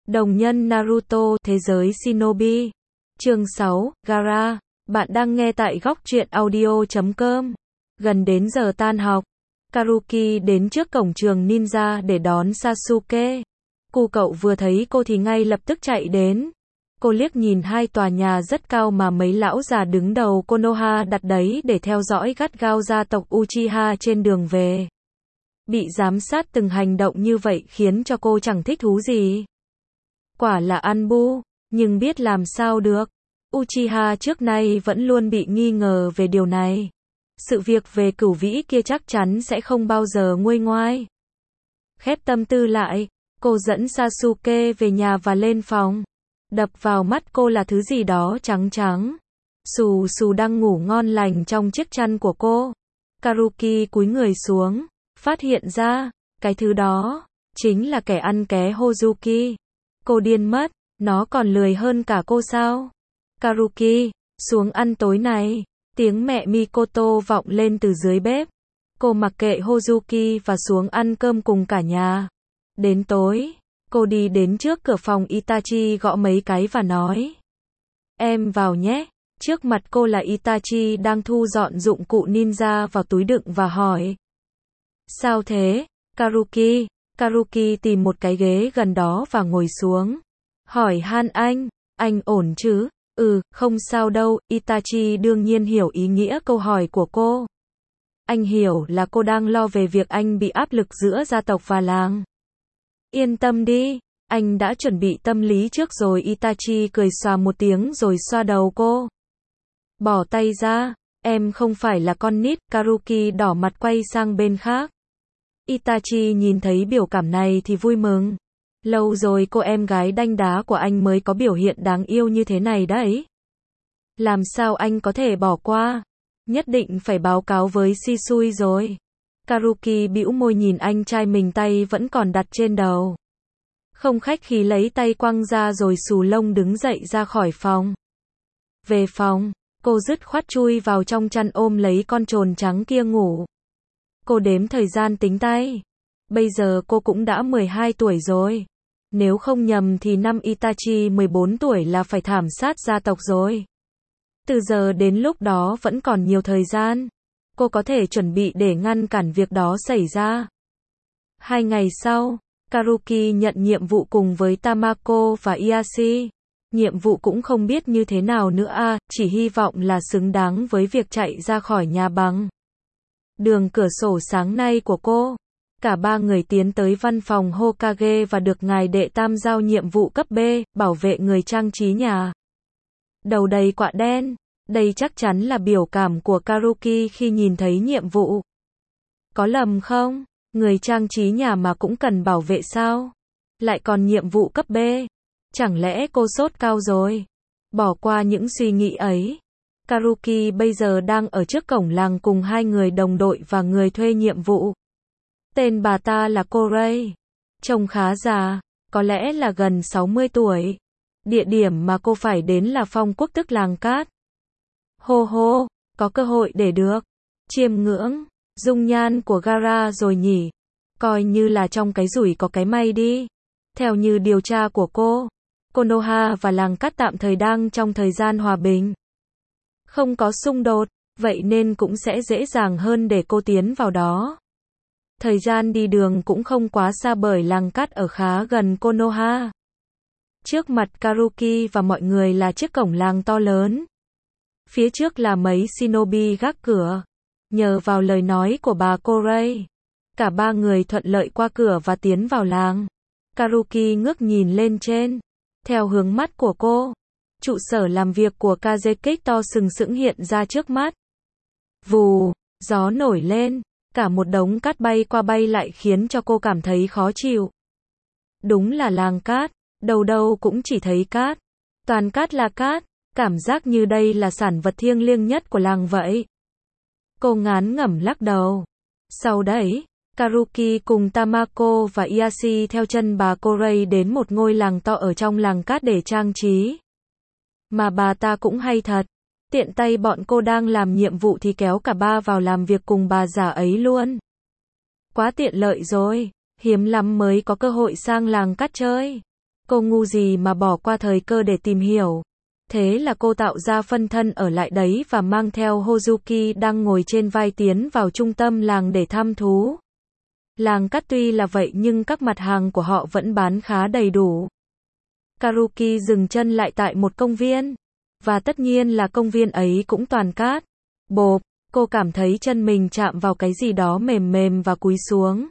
Đồng nhân Naruto, thế giới Shinobi. Chương 6, Gaara. Bạn đang nghe tại góc truyện audio.com. Gần đến giờ tan học, Karuki đến trước cổng trường ninja để đón Sasuke. Cu cậu vừa thấy cô thì ngay lập tức chạy đến. Cô liếc nhìn hai tòa nhà rất cao mà mấy lão già đứng đầu Konoha đặt đấy để theo dõi gắt gao gia tộc Uchiha trên đường về. Bị giám sát từng hành động như vậy khiến cho cô chẳng thích thú gì. Quả là ăn bu, nhưng biết làm sao được. Uchiha trước nay vẫn luôn bị nghi ngờ về điều này. Sự việc về cửu vĩ kia chắc chắn sẽ không bao giờ nguôi ngoai. Khép tâm tư lại, cô dẫn Sasuke về nhà và lên phòng. Đập vào mắt cô là thứ gì đó trắng trắng. Sù Sù đang ngủ ngon lành trong chiếc chăn của cô. Karuki cúi người xuống, phát hiện ra, cái thứ đó, chính là kẻ ăn ké Hozuki. Cô điên mất, nó còn lười hơn cả cô sao? Karuki, xuống ăn tối này. Tiếng mẹ Mikoto vọng lên từ dưới bếp. Cô mặc kệ Hozuki và xuống ăn cơm cùng cả nhà. Đến tối, cô đi đến trước cửa phòng Itachi gõ mấy cái và nói: "Em vào nhé." Trước mặt cô là Itachi đang thu dọn dụng cụ ninja vào túi đựng và hỏi: "Sao thế, Karuki?" Karuki tìm một cái ghế gần đó và ngồi xuống. Hỏi han anh ổn chứ? Không sao đâu." Itachi đương nhiên hiểu ý nghĩa câu hỏi của cô. Anh hiểu là cô đang lo về việc anh bị áp lực giữa gia tộc và làng. Yên tâm đi, anh đã chuẩn bị tâm lý trước rồi. Itachi cười xòa một tiếng rồi xoa đầu cô. Bỏ tay ra, em không phải là con nít. Karuki đỏ mặt quay sang bên khác. Itachi nhìn thấy biểu cảm này thì vui mừng. Lâu rồi cô em gái đanh đá của anh mới có biểu hiện đáng yêu như thế này đấy. Làm sao anh có thể bỏ qua? Nhất định phải báo cáo với Shisui rồi. Karuki bĩu môi nhìn anh trai mình, tay vẫn còn đặt trên đầu. Không khách khí lấy tay quăng ra rồi xù lông đứng dậy ra khỏi phòng. Về phòng, cô dứt khoát chui vào trong chăn ôm lấy con trồn trắng kia ngủ. Cô đếm thời gian tính tay. Bây giờ cô cũng đã 12 tuổi rồi. Nếu không nhầm thì năm Itachi 14 tuổi là phải thảm sát gia tộc rồi. Từ giờ đến lúc đó vẫn còn nhiều thời gian. Cô có thể chuẩn bị để ngăn cản việc đó xảy ra. 2 ngày sau, Karuki nhận nhiệm vụ cùng với Tamako và Iashi. Nhiệm vụ cũng không biết như thế nào nữa chỉ hy vọng là xứng đáng với việc chạy ra khỏi nhà bằng đường cửa sổ sáng nay của cô. Cả ba người tiến tới văn phòng Hokage và được ngài đệ tam giao nhiệm vụ cấp B, bảo vệ người trang trí nhà. Đầu đầy quạ đen, đây chắc chắn là biểu cảm của Karuki khi nhìn thấy nhiệm vụ. Có lầm không? Người trang trí nhà mà cũng cần bảo vệ sao? Lại còn nhiệm vụ cấp B. Chẳng lẽ cô sốt cao rồi? Bỏ qua những suy nghĩ ấy. Karuki bây giờ đang ở trước cổng làng cùng hai người đồng đội và người thuê nhiệm vụ. Tên bà ta là Corey. Trông khá già, có lẽ là gần 60 tuổi. Địa điểm mà cô phải đến là Phong Quốc, tức làng cát. Hô hô, có cơ hội để được chiêm ngưỡng dung nhan của Gaara rồi nhỉ. Coi như là trong cái rủi có cái may đi. Theo như điều tra của cô, Konoha và làng cát tạm thời đang trong thời gian hòa bình. Không có xung đột, vậy nên cũng sẽ dễ dàng hơn để cô tiến vào đó. Thời gian đi đường cũng không quá xa bởi làng cát ở khá gần Konoha. Trước mặt Karuki và mọi người là chiếc cổng làng to lớn. Phía trước là mấy shinobi gác cửa. Nhờ vào lời nói của bà Corey, cả ba người thuận lợi qua cửa và tiến vào làng. Karuki ngước nhìn lên trên. Theo hướng mắt của cô, trụ sở làm việc của Kazekage to sừng sững hiện ra trước mắt. Vù, gió nổi lên. Cả một đống cát bay qua bay lại khiến cho cô cảm thấy khó chịu. Đúng là làng cát, đâu đâu cũng chỉ thấy cát. Toàn cát là cát, cảm giác như đây là sản vật thiêng liêng nhất của làng vậy. Cô ngán ngẩm lắc đầu. Sau đấy, Karuki cùng Tamako và Iashi theo chân bà Corey đến một ngôi làng to ở trong làng cát để trang trí. Mà bà ta cũng hay thật. Tiện tay bọn cô đang làm nhiệm vụ thì kéo cả ba vào làm việc cùng bà già ấy luôn. Quá tiện lợi rồi, hiếm lắm mới có cơ hội sang làng cát chơi. Cô ngu gì mà bỏ qua thời cơ để tìm hiểu. Thế là cô tạo ra phân thân ở lại đấy và mang theo Hozuki đang ngồi trên vai tiến vào trung tâm làng để thăm thú. Làng cát tuy là vậy nhưng các mặt hàng của họ vẫn bán khá đầy đủ. Karuki dừng chân lại tại một công viên. Và tất nhiên là công viên ấy cũng toàn cát. Bộp, cô cảm thấy chân mình chạm vào cái gì đó mềm mềm và cúi xuống.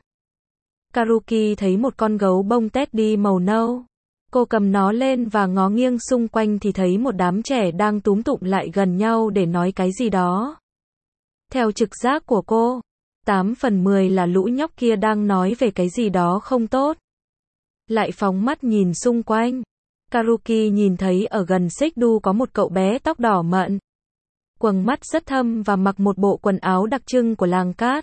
Karuki thấy một con gấu bông teddy màu nâu. Cô cầm nó lên và ngó nghiêng xung quanh thì thấy một đám trẻ đang túm tụm lại gần nhau để nói cái gì đó. Theo trực giác của cô, 8 phần 10 là lũ nhóc kia đang nói về cái gì đó không tốt. Lại phóng mắt nhìn xung quanh. Karuki nhìn thấy ở gần xích đu có một cậu bé tóc đỏ mận. Quầng mắt rất thâm và mặc một bộ quần áo đặc trưng của làng cát.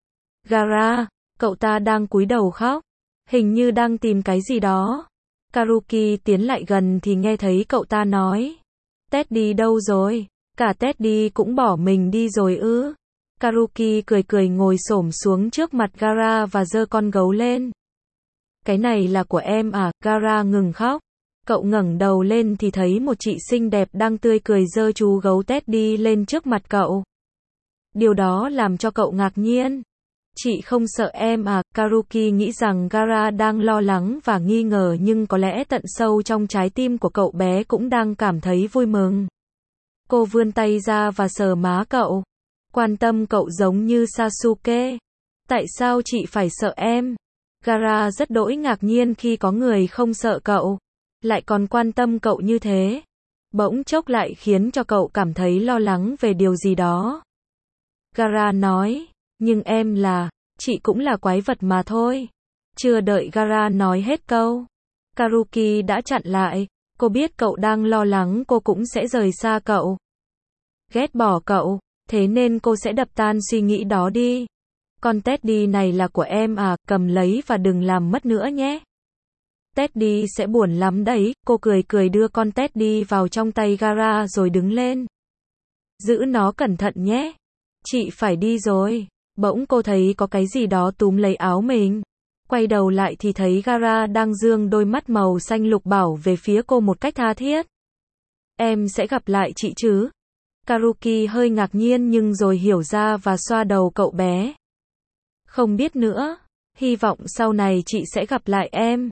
Gara, cậu ta đang cúi đầu khóc. Hình như đang tìm cái gì đó. Karuki tiến lại gần thì nghe thấy cậu ta nói. Teddy đâu rồi? Cả Teddy cũng bỏ mình đi rồi ư? Karuki cười cười ngồi xổm xuống trước mặt Gara và giơ con gấu lên. Cái này là của em à? Gara ngừng khóc. Cậu ngẩng đầu lên thì thấy một chị xinh đẹp đang tươi cười giơ chú gấu Teddy lên trước mặt cậu. Điều đó làm cho cậu ngạc nhiên. Chị không sợ em à? Karuki nghĩ rằng Gara đang lo lắng và nghi ngờ nhưng có lẽ tận sâu trong trái tim của cậu bé cũng đang cảm thấy vui mừng. Cô vươn tay ra và sờ má cậu. Quan tâm cậu giống như Sasuke. Tại sao chị phải sợ em? Gara rất đỗi ngạc nhiên khi có người không sợ cậu, lại còn quan tâm cậu như thế. Bỗng chốc lại khiến cho cậu cảm thấy lo lắng về điều gì đó. Gara nói, nhưng em là, chị cũng là quái vật mà thôi. Chưa đợi Gara nói hết câu, Karuki đã chặn lại. Cô biết cậu đang lo lắng cô cũng sẽ rời xa cậu, ghét bỏ cậu, thế nên cô sẽ đập tan suy nghĩ đó đi. Con Teddy này là của em à? Cầm lấy và đừng làm mất nữa nhé. Teddy sẽ buồn lắm đấy. Cô cười cười đưa con Teddy vào trong tay Gara rồi đứng lên. Giữ nó cẩn thận nhé. Chị phải đi rồi. Bỗng cô thấy có cái gì đó túm lấy áo mình. Quay đầu lại thì thấy Gara đang giương đôi mắt màu xanh lục bảo về phía cô một cách tha thiết. Em sẽ gặp lại chị chứ? Karuki hơi ngạc nhiên nhưng rồi hiểu ra và xoa đầu cậu bé. Không biết nữa. Hy vọng sau này chị sẽ gặp lại em.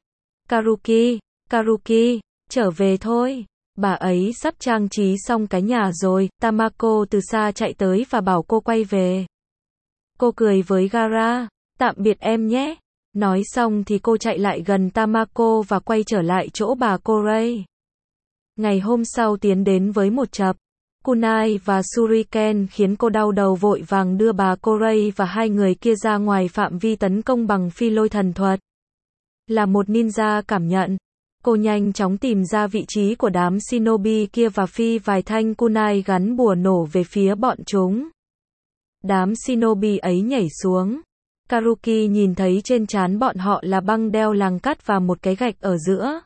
Karuki, trở về thôi. Bà ấy sắp trang trí xong cái nhà rồi. Tamako từ xa chạy tới và bảo cô quay về. Cô cười với Gara. Tạm biệt em nhé. Nói xong thì cô chạy lại gần Tamako và quay trở lại chỗ bà Korei. Ngày hôm sau tiến đến với một chập kunai và shuriken khiến cô đau đầu, vội vàng đưa bà Korei và hai người kia ra ngoài phạm vi tấn công bằng phi lôi thần thuật. Là một ninja cảm nhận, cô nhanh chóng tìm ra vị trí của đám shinobi kia và phi vài thanh kunai gắn bùa nổ về phía bọn chúng. Đám shinobi ấy nhảy xuống. Karuki nhìn thấy trên trán bọn họ là băng đeo làng cát và một cái gạch ở giữa.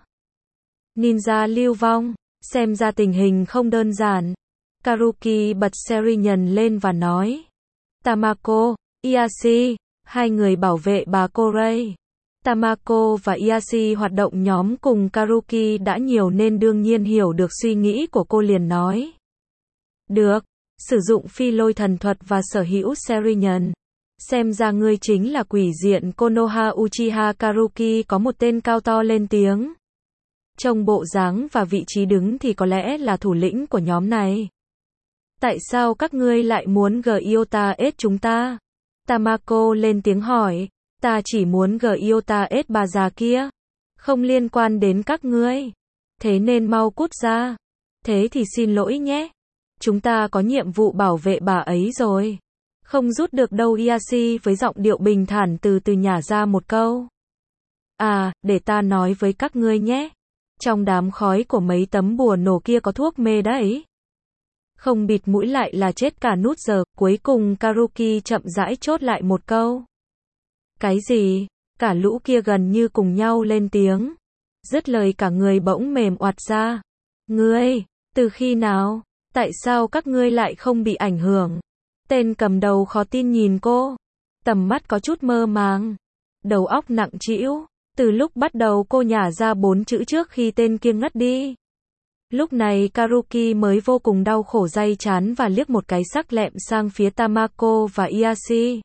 Ninja lưu vong, xem ra tình hình không đơn giản. Karuki bật Serinyun lên và nói. Tamako, Iyashi, hai người bảo vệ bà Korei. Tamako và Iyashi hoạt động nhóm cùng Karuki đã nhiều nên đương nhiên hiểu được suy nghĩ của cô, liền nói. Được, sử dụng phi lôi thần thuật và sở hữu Serinyun. Xem ra ngươi chính là quỷ diện Konoha Uchiha. Karuki có một tên cao to lên tiếng. Trông bộ dáng và vị trí đứng thì có lẽ là thủ lĩnh của nhóm này. Tại sao các ngươi lại muốn Gyota ết chúng ta? Tamako lên tiếng hỏi. Ta chỉ muốn Gyota ết bà già kia. Không liên quan đến các ngươi. Thế nên mau cút ra. Thế thì xin lỗi nhé. Chúng ta có nhiệm vụ bảo vệ bà ấy rồi. Không rút được đâu. Iyashi với giọng điệu bình thản từ từ nhả ra một câu. À, để ta nói với các ngươi nhé. Trong đám khói của mấy tấm bùa nổ kia có thuốc mê đấy. Không bịt mũi lại là chết cả nút giờ. Cuối cùng Karuki chậm rãi chốt lại một câu. Cái gì? Cả lũ kia gần như cùng nhau lên tiếng. Dứt lời cả người bỗng mềm oặt ra. Ngươi, từ khi nào? Tại sao các ngươi lại không bị ảnh hưởng? Tên cầm đầu khó tin nhìn cô. Tầm mắt có chút mơ màng. Đầu óc nặng trĩu. Từ lúc bắt đầu cô nhả ra 4 chữ trước khi tên kia ngất đi. Lúc này Karuki mới vô cùng đau khổ day chán và liếc một cái sắc lẹm sang phía Tamako và Iashi.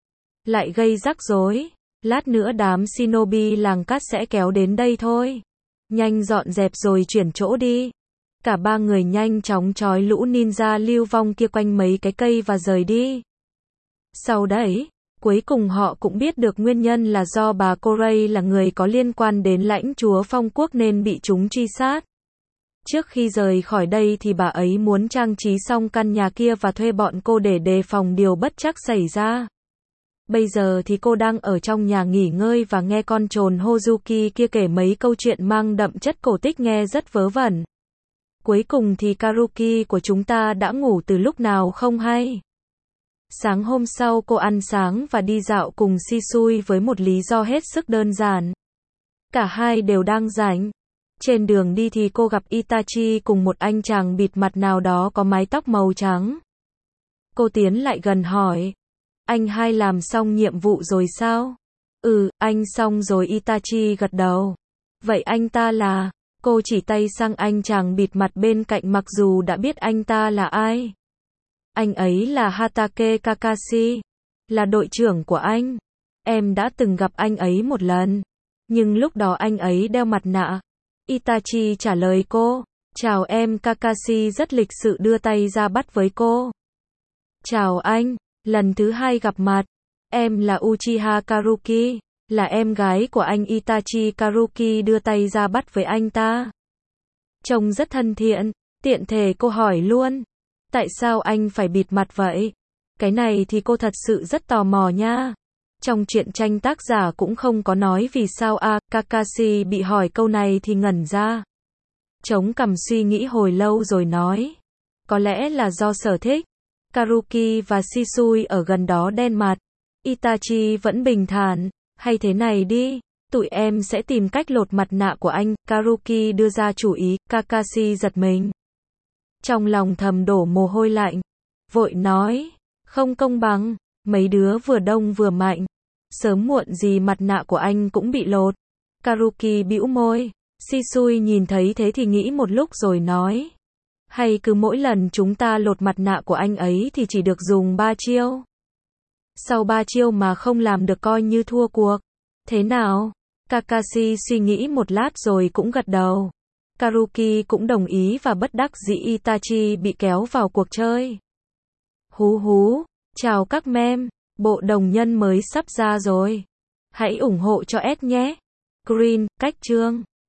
Lại gây rắc rối. Lát nữa đám shinobi làng cát sẽ kéo đến đây thôi. Nhanh dọn dẹp rồi chuyển chỗ đi. Cả ba người nhanh chóng trói lũ ninja lưu vong kia quanh mấy cái cây và rời đi. Sau đấy, cuối cùng họ cũng biết được nguyên nhân là do bà Corey là người có liên quan đến lãnh chúa phong quốc nên bị chúng truy sát. Trước khi rời khỏi đây thì bà ấy muốn trang trí xong căn nhà kia và thuê bọn cô để đề phòng điều bất trắc xảy ra. Bây giờ thì cô đang ở trong nhà nghỉ ngơi và nghe con trồn Hozuki kia kể mấy câu chuyện mang đậm chất cổ tích nghe rất vớ vẩn. Cuối cùng thì Karuki của chúng ta đã ngủ từ lúc nào không hay. Sáng hôm sau cô ăn sáng và đi dạo cùng Shisui với một lý do hết sức đơn giản. Cả hai đều đang rảnh. Trên đường đi thì cô gặp Itachi cùng một anh chàng bịt mặt nào đó có mái tóc màu trắng. Cô tiến lại gần hỏi. Anh hai làm xong nhiệm vụ rồi sao? Ừ, anh xong rồi, Itachi gật đầu. Vậy anh ta là? Cô chỉ tay sang anh chàng bịt mặt bên cạnh mặc dù đã biết anh ta là ai. Anh ấy là Hatake Kakashi, là đội trưởng của anh. Em đã từng gặp anh ấy một lần, nhưng lúc đó anh ấy đeo mặt nạ. Itachi trả lời cô. Chào em, Kakashi rất lịch sự đưa tay ra bắt với cô. Chào anh, lần thứ hai gặp mặt. Em là Uchiha Karuki, là em gái của anh. Itachi Karuki đưa tay ra bắt với anh ta. Trông rất thân thiện, tiện thể cô hỏi luôn. Tại sao anh phải bịt mặt vậy? Cái này thì cô thật sự rất tò mò nha. Trong truyện tranh tác giả cũng không có nói vì sao Kakashi bị hỏi câu này thì ngẩn ra. Chống cằm suy nghĩ hồi lâu rồi nói. Có lẽ là do sở thích. Karuki và Shisui ở gần đó đen mặt. Itachi vẫn bình thản. Hay thế này đi, tụi em sẽ tìm cách lột mặt nạ của anh. Karuki đưa ra chủ ý. Kakashi giật mình. Trong lòng thầm đổ mồ hôi lạnh. Vội nói. Không công bằng. Mấy đứa vừa đông vừa mạnh. Sớm muộn gì mặt nạ của anh cũng bị lột. Karuki bĩu môi. Shisui nhìn thấy thế thì nghĩ một lúc rồi nói. Hay cứ mỗi lần chúng ta lột mặt nạ của anh ấy thì chỉ được dùng 3 chiêu. Sau 3 chiêu mà không làm được coi như thua cuộc. Thế nào? Kakashi suy nghĩ một lát rồi cũng gật đầu. Karuki cũng đồng ý và bất đắc dĩ Itachi bị kéo vào cuộc chơi. Hú hú, chào các mem, bộ đồng nhân mới sắp ra rồi. Hãy ủng hộ cho S nhé. Green, cách chương.